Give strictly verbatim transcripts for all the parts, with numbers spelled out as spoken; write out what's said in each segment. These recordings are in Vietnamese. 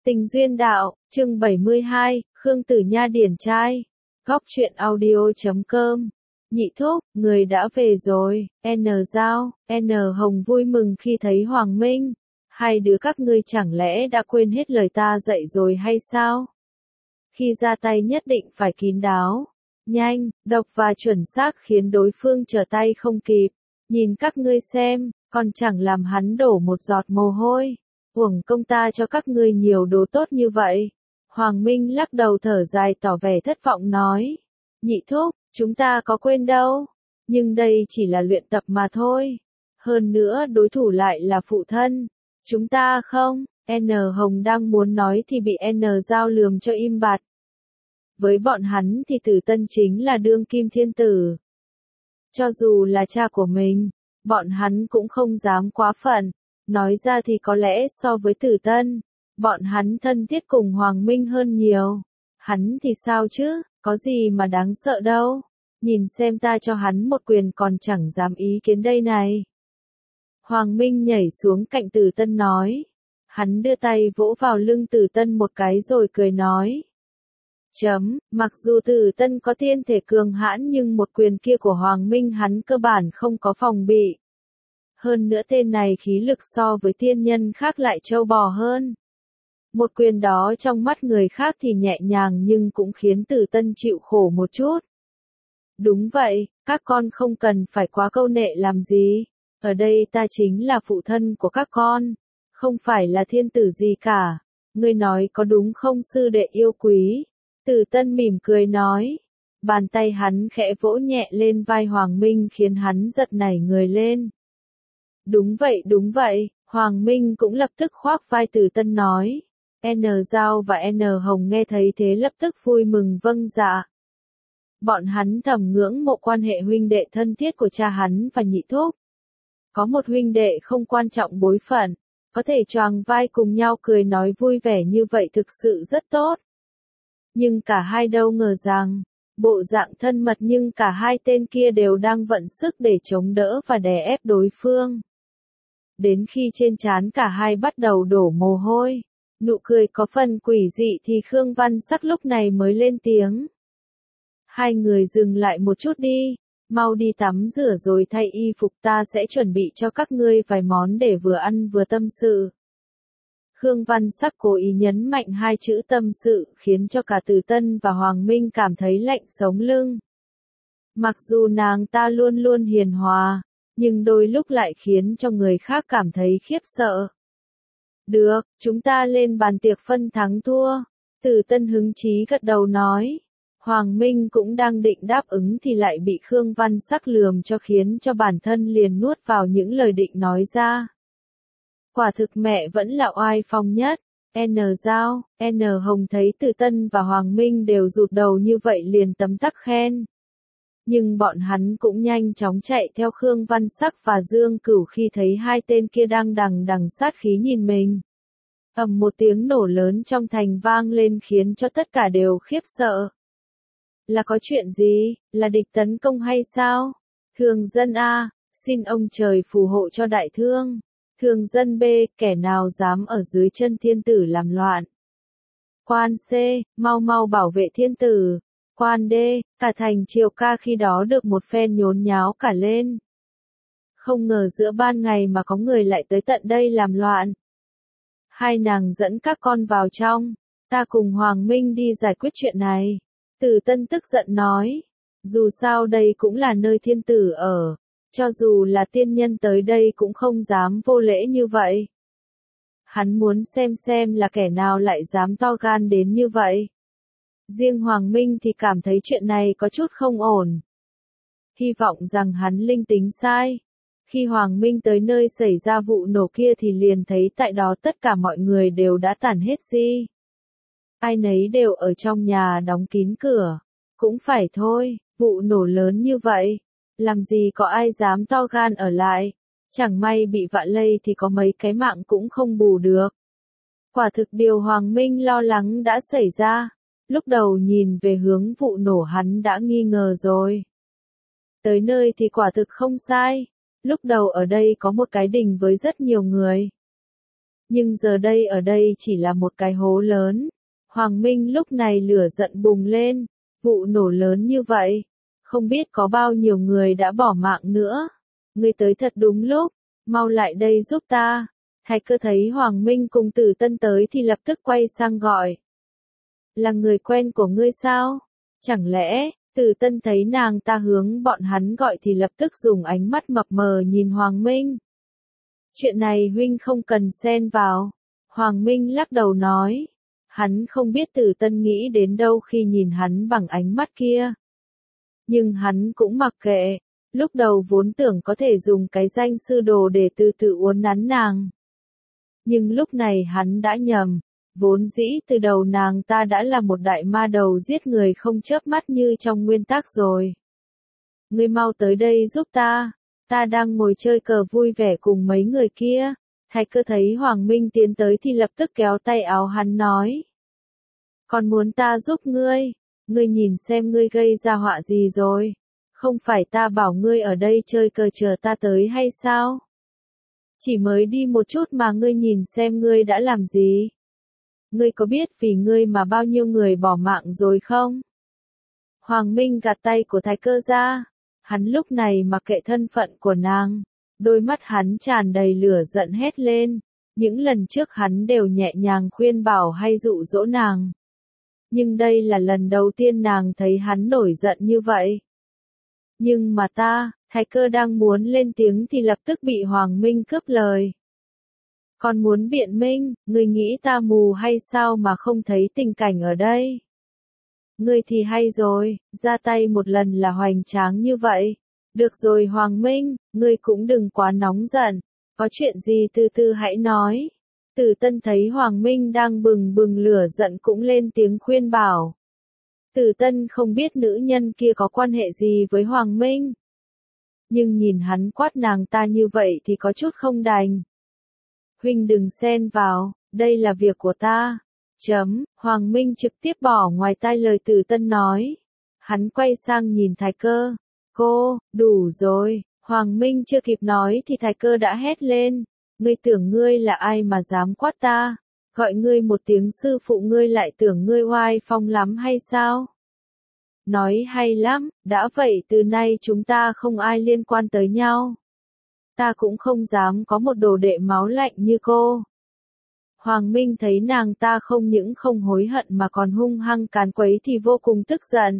Tình duyên đạo, chương bảy mươi hai, Khương Tử Nha điển trai. Góc truyện audio chấm com. Nhị thúc, người đã về rồi. N Giao, N Hồng vui mừng khi thấy Hoàng Minh. Hai đứa các ngươi chẳng lẽ đã quên hết lời ta dạy rồi hay sao? Khi ra tay nhất định phải kín đáo, nhanh, độc và chuẩn xác khiến đối phương trở tay không kịp. Nhìn các ngươi xem, còn chẳng làm hắn đổ một giọt mồ hôi. Uổng công ta cho các ngươi nhiều đồ tốt như vậy. Hoàng Minh lắc đầu thở dài tỏ vẻ thất vọng nói. Nhị thúc, chúng ta có quên đâu. Nhưng đây chỉ là luyện tập mà thôi. Hơn nữa đối thủ lại là phụ thân. Chúng ta không. N Hồng đang muốn nói thì bị N Giao lườm cho im bặt. Với bọn hắn thì Tử Tân chính là đương kim thiên tử. Cho dù là cha của mình, bọn hắn cũng không dám quá phận. Nói ra thì có lẽ so với Tử Tân, bọn hắn thân thiết cùng Hoàng Minh hơn nhiều. Hắn thì sao chứ, có gì mà đáng sợ đâu. Nhìn xem ta cho hắn một quyền còn chẳng dám ý kiến đây này. Hoàng Minh nhảy xuống cạnh Tử Tân nói. Hắn đưa tay vỗ vào lưng Tử Tân một cái rồi cười nói. Chấm, mặc dù Tử Tân có thiên thể cường hãn nhưng một quyền kia của Hoàng Minh hắn cơ bản không có phòng bị. Hơn nữa tên này khí lực so với tiên nhân khác lại trâu bò hơn. Một quyền đó trong mắt người khác thì nhẹ nhàng nhưng cũng khiến Tử Tân chịu khổ một chút. Đúng vậy, các con không cần phải quá câu nệ làm gì. Ở đây ta chính là phụ thân của các con, không phải là thiên tử gì cả. Ngươi nói có đúng không sư đệ yêu quý? Tử Tân mỉm cười nói. Bàn tay hắn khẽ vỗ nhẹ lên vai Hoàng Minh khiến hắn giật nảy người lên. Đúng vậy đúng vậy, Hoàng Minh cũng lập tức khoác vai Tử Tân nói. N Giao và N Hồng nghe thấy thế lập tức vui mừng vâng dạ. Bọn hắn thầm ngưỡng mộ quan hệ huynh đệ thân thiết của cha hắn và nhị thúc. Có một huynh đệ không quan trọng bối phận, có thể choàng vai cùng nhau cười nói vui vẻ như vậy thực sự rất tốt. Nhưng cả hai đâu ngờ rằng, bộ dạng thân mật nhưng cả hai tên kia đều đang vận sức để chống đỡ và đè ép đối phương. Đến khi trên trán cả hai bắt đầu đổ mồ hôi, nụ cười có phần quỷ dị thì Khương Văn Sắc lúc này mới lên tiếng. Hai người dừng lại một chút đi, mau đi tắm rửa rồi thay y phục ta sẽ chuẩn bị cho các ngươi vài món để vừa ăn vừa tâm sự. Khương Văn Sắc cố ý nhấn mạnh hai chữ tâm sự khiến cho cả Tử Tân và Hoàng Minh cảm thấy lạnh sống lưng. Mặc dù nàng ta luôn luôn hiền hòa, nhưng đôi lúc lại khiến cho người khác cảm thấy khiếp sợ. Được, chúng ta lên bàn tiệc phân thắng thua. Tử Tân hứng chí gật đầu nói. Hoàng Minh cũng đang định đáp ứng thì lại bị Khương Văn Sắc lườm cho khiến cho bản thân liền nuốt vào những lời định nói ra. Quả thực mẹ vẫn là oai phong nhất. N Giao, N Hồng thấy Tử Tân và Hoàng Minh đều rụt đầu như vậy liền tấm tắc khen. Nhưng bọn hắn cũng nhanh chóng chạy theo Khương Văn Sắc và Dương Cửu khi thấy hai tên kia đang đằng đằng sát khí nhìn mình. Ầm một tiếng nổ lớn trong thành vang lên khiến cho tất cả đều khiếp sợ. Là có chuyện gì, là địch tấn công hay sao? Thường dân A, xin ông trời phù hộ cho đại thương. Thường dân B, kẻ nào dám ở dưới chân thiên tử làm loạn. Quan C, mau mau bảo vệ thiên tử. Quan D, cả thành Triều Ca khi đó được một phen nhốn nháo cả lên. Không ngờ giữa ban ngày mà có người lại tới tận đây làm loạn. Hai nàng dẫn các con vào trong, ta cùng Hoàng Minh đi giải quyết chuyện này. Tử Tân tức giận nói, dù sao đây cũng là nơi thiên tử ở, cho dù là tiên nhân tới đây cũng không dám vô lễ như vậy. Hắn muốn xem xem là kẻ nào lại dám to gan đến như vậy. Riêng Hoàng Minh thì cảm thấy chuyện này có chút không ổn. Hy vọng rằng hắn linh tính sai. Khi Hoàng Minh tới nơi xảy ra vụ nổ kia thì liền thấy tại đó tất cả mọi người đều đã tản hết di. Ai nấy đều ở trong nhà đóng kín cửa. Cũng phải thôi, vụ nổ lớn như vậy. Làm gì có ai dám to gan ở lại. Chẳng may bị vạ lây thì có mấy cái mạng cũng không bù được. Quả thực điều Hoàng Minh lo lắng đã xảy ra. Lúc đầu nhìn về hướng vụ nổ hắn đã nghi ngờ rồi. Tới nơi thì quả thực không sai. Lúc đầu ở đây có một cái đình với rất nhiều người. Nhưng giờ đây ở đây chỉ là một cái hố lớn. Hoàng Minh lúc này lửa giận bùng lên, vụ nổ lớn như vậy, không biết có bao nhiêu người đã bỏ mạng nữa. Ngươi tới thật đúng lúc, mau lại đây giúp ta. Thái Cơ thấy Hoàng Minh cùng Tử Tân tới thì lập tức quay sang gọi. Là người quen của ngươi sao? Chẳng lẽ, Tử Tân thấy nàng ta hướng bọn hắn gọi thì lập tức dùng ánh mắt mập mờ nhìn Hoàng Minh. Chuyện này huynh không cần xen vào. Hoàng Minh lắc đầu nói. Hắn không biết Tử Tân nghĩ đến đâu khi nhìn hắn bằng ánh mắt kia. Nhưng hắn cũng mặc kệ. Lúc đầu vốn tưởng có thể dùng cái danh sư đồ để từ từ uốn nắn nàng. Nhưng lúc này hắn đã nhầm. Vốn dĩ từ đầu nàng ta đã là một đại ma đầu giết người không chớp mắt như trong nguyên tắc rồi. Ngươi mau tới đây giúp ta. Ta đang ngồi chơi cờ vui vẻ cùng mấy người kia. Thái Cơ thấy Hoàng Minh tiến tới thì lập tức kéo tay áo hắn nói. Còn muốn ta giúp ngươi? Ngươi nhìn xem ngươi gây ra họa gì rồi? Không phải ta bảo ngươi ở đây chơi cờ chờ ta tới hay sao? Chỉ mới đi một chút mà ngươi nhìn xem ngươi đã làm gì? Ngươi có biết vì ngươi mà bao nhiêu người bỏ mạng rồi không? Hoàng Minh gạt tay của Thái Cơ ra. Hắn lúc này mặc kệ thân phận của nàng. Đôi mắt hắn tràn đầy lửa giận hét lên. Những lần trước hắn đều nhẹ nhàng khuyên bảo hay dụ dỗ nàng. Nhưng đây là lần đầu tiên nàng thấy hắn nổi giận như vậy. Nhưng mà ta, Thái Cơ đang muốn lên tiếng thì lập tức bị Hoàng Minh cướp lời. Còn muốn biện minh, ngươi nghĩ ta mù hay sao mà không thấy tình cảnh ở đây? Ngươi thì hay rồi, ra tay một lần là hoành tráng như vậy. Được rồi Hoàng Minh, ngươi cũng đừng quá nóng giận, có chuyện gì từ từ hãy nói. Tử Tân thấy Hoàng Minh đang bừng bừng lửa giận cũng lên tiếng khuyên bảo. Tử Tân không biết nữ nhân kia có quan hệ gì với Hoàng Minh. Nhưng nhìn hắn quát nàng ta như vậy thì có chút không đành. Huynh đừng xen vào, đây là việc của ta. Chấm, Hoàng Minh trực tiếp bỏ ngoài tai lời Tử Tân nói. Hắn quay sang nhìn Thái Cơ. Cô, đủ rồi. Hoàng Minh chưa kịp nói thì Thái Cơ đã hét lên. Ngươi tưởng ngươi là ai mà dám quát ta? Gọi ngươi một tiếng sư phụ ngươi lại tưởng ngươi oai phong lắm hay sao? Nói hay lắm, đã vậy từ nay chúng ta không ai liên quan tới nhau. Ta cũng không dám có một đồ đệ máu lạnh như cô. Hoàng Minh thấy nàng ta không những không hối hận mà còn hung hăng càn quấy thì vô cùng tức giận.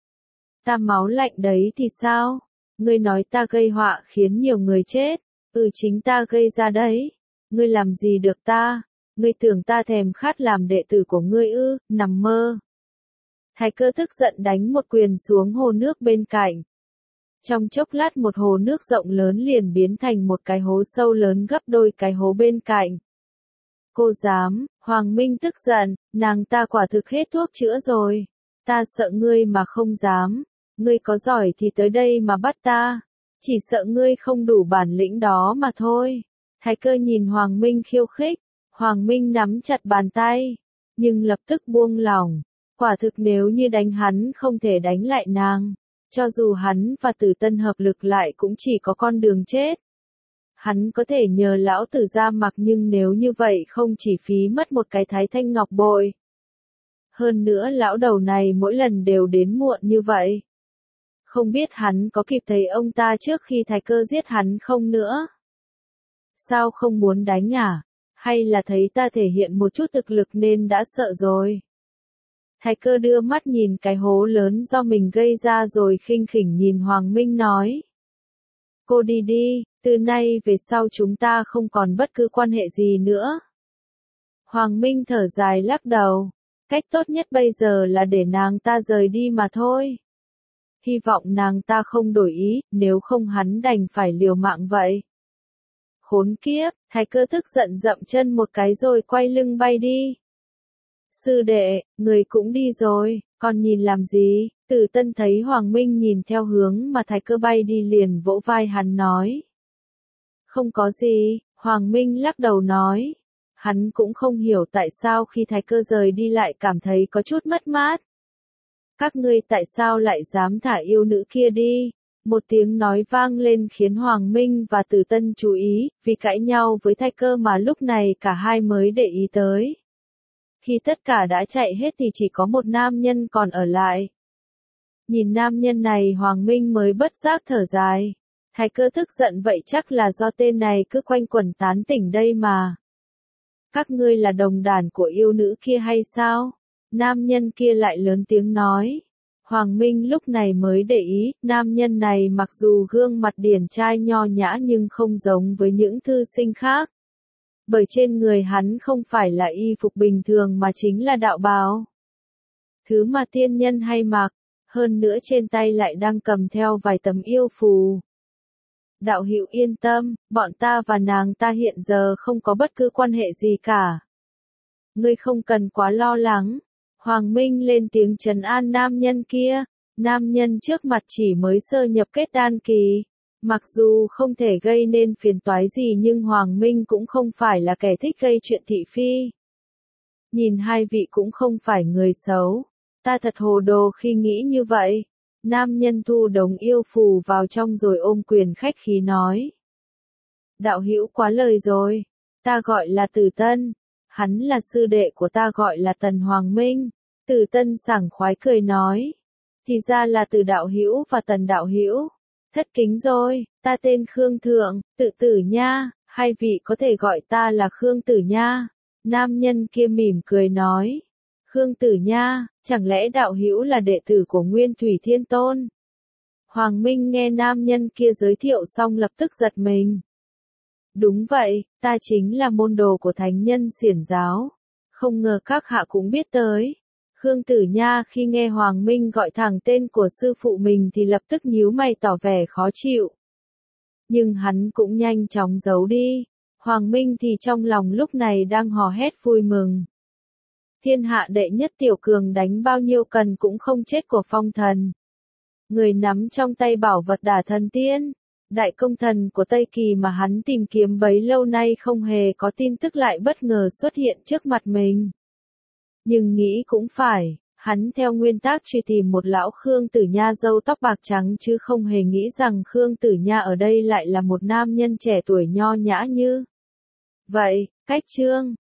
Ta máu lạnh đấy thì sao? Ngươi nói ta gây họa khiến nhiều người chết. Ừ chính ta gây ra đấy. Ngươi làm gì được ta? Ngươi tưởng ta thèm khát làm đệ tử của ngươi ư? Nằm mơ. Thái Cơ tức giận đánh một quyền xuống hồ nước bên cạnh. Trong chốc lát một hồ nước rộng lớn liền biến thành một cái hố sâu lớn gấp đôi cái hố bên cạnh. Cô dám, Hoàng Minh tức giận, nàng ta quả thực hết thuốc chữa rồi. Ta sợ ngươi mà không dám. Ngươi có giỏi thì tới đây mà bắt ta. Chỉ sợ ngươi không đủ bản lĩnh đó mà thôi. Thái Cơ nhìn Hoàng Minh khiêu khích. Hoàng Minh nắm chặt bàn tay. Nhưng lập tức buông lỏng. Quả thực nếu như đánh hắn không thể đánh lại nàng. Cho dù hắn và Tử Tân hợp lực lại cũng chỉ có con đường chết. Hắn có thể nhờ lão tử ra mặc nhưng nếu như vậy không chỉ phí mất một cái thái thanh ngọc bội. Hơn nữa lão đầu này mỗi lần đều đến muộn như vậy. Không biết hắn có kịp thấy ông ta trước khi Thái Cơ giết hắn không nữa. Sao không muốn đánh à? Hay là thấy ta thể hiện một chút thực lực nên đã sợ rồi? Thái Cơ đưa mắt nhìn cái hố lớn do mình gây ra rồi khinh khỉnh nhìn Hoàng Minh nói. Cô đi đi, từ nay về sau chúng ta không còn bất cứ quan hệ gì nữa. Hoàng Minh thở dài lắc đầu. Cách tốt nhất bây giờ là để nàng ta rời đi mà thôi. Hy vọng nàng ta không đổi ý, nếu không hắn đành phải liều mạng vậy. Khốn kiếp, Thái Cơ tức giận dậm chân một cái rồi quay lưng bay đi. Sư đệ, người cũng đi rồi, còn nhìn làm gì? Tử Tân thấy Hoàng Minh nhìn theo hướng mà Thái Cơ bay đi liền vỗ vai hắn nói. Không có gì, Hoàng Minh lắc đầu nói. Hắn cũng không hiểu tại sao khi Thái Cơ rời đi lại cảm thấy có chút mất mát. Các ngươi tại sao lại dám thả yêu nữ kia đi? Một tiếng nói vang lên khiến Hoàng Minh và Tử Tân chú ý, vì cãi nhau với Thai Cơ mà lúc này cả hai mới để ý tới. Khi tất cả đã chạy hết thì chỉ có một nam nhân còn ở lại. Nhìn nam nhân này Hoàng Minh mới bất giác thở dài. Thai Cơ tức giận vậy chắc là do tên này cứ quanh quẩn tán tỉnh đây mà. Các ngươi là đồng đản của yêu nữ kia hay sao? Nam nhân kia lại lớn tiếng nói. Hoàng Minh lúc này mới để ý, nam nhân này mặc dù gương mặt điển trai nho nhã nhưng không giống với những thư sinh khác. Bởi trên người hắn không phải là y phục bình thường mà chính là đạo bào. Thứ mà tiên nhân hay mặc, hơn nữa trên tay lại đang cầm theo vài tấm yêu phù. Đạo hữu yên tâm, bọn ta và nàng ta hiện giờ không có bất cứ quan hệ gì cả. Ngươi không cần quá lo lắng. Hoàng Minh lên tiếng trấn an nam nhân kia. Nam nhân trước mặt chỉ mới sơ nhập kết đan kỳ. Mặc dù không thể gây nên phiền toái gì nhưng Hoàng Minh cũng không phải là kẻ thích gây chuyện thị phi. Nhìn hai vị cũng không phải người xấu. Ta thật hồ đồ khi nghĩ như vậy. Nam nhân thu đống yêu phù vào trong rồi ôm quyền khách khí nói. Đạo hữu quá lời rồi. Ta gọi là Tử Tân. Hắn là sư đệ của ta gọi là Tần Hoàng Minh. Tử Tân sảng khoái cười nói. Thì ra là Từ đạo hữu và Tần đạo hữu. Thất kính rồi, ta tên Khương Thượng, Tự Tử Nha, hai vị có thể gọi ta là Khương Tử Nha. Nam nhân kia mỉm cười nói. Khương Tử Nha, chẳng lẽ đạo hữu là đệ tử của Nguyên Thủy Thiên Tôn? Hoàng Minh nghe nam nhân kia giới thiệu xong lập tức giật mình. Đúng vậy, ta chính là môn đồ của thánh nhân xiển giáo. Không ngờ các hạ cũng biết tới. Khương Tử Nha khi nghe Hoàng Minh gọi thẳng tên của sư phụ mình thì lập tức nhíu mày tỏ vẻ khó chịu. Nhưng hắn cũng nhanh chóng giấu đi. Hoàng Minh thì trong lòng lúc này đang hò hét vui mừng. Thiên hạ đệ nhất tiểu cường đánh bao nhiêu cần cũng không chết của phong thần. Người nắm trong tay bảo vật Đả Thần Tiên, đại công thần của Tây Kỳ mà hắn tìm kiếm bấy lâu nay không hề có tin tức lại bất ngờ xuất hiện trước mặt mình. Nhưng nghĩ cũng phải, hắn theo nguyên tắc truy tìm một lão Khương Tử Nha râu tóc bạc trắng chứ không hề nghĩ rằng Khương Tử Nha ở đây lại là một nam nhân trẻ tuổi nho nhã như vậy. Cách chương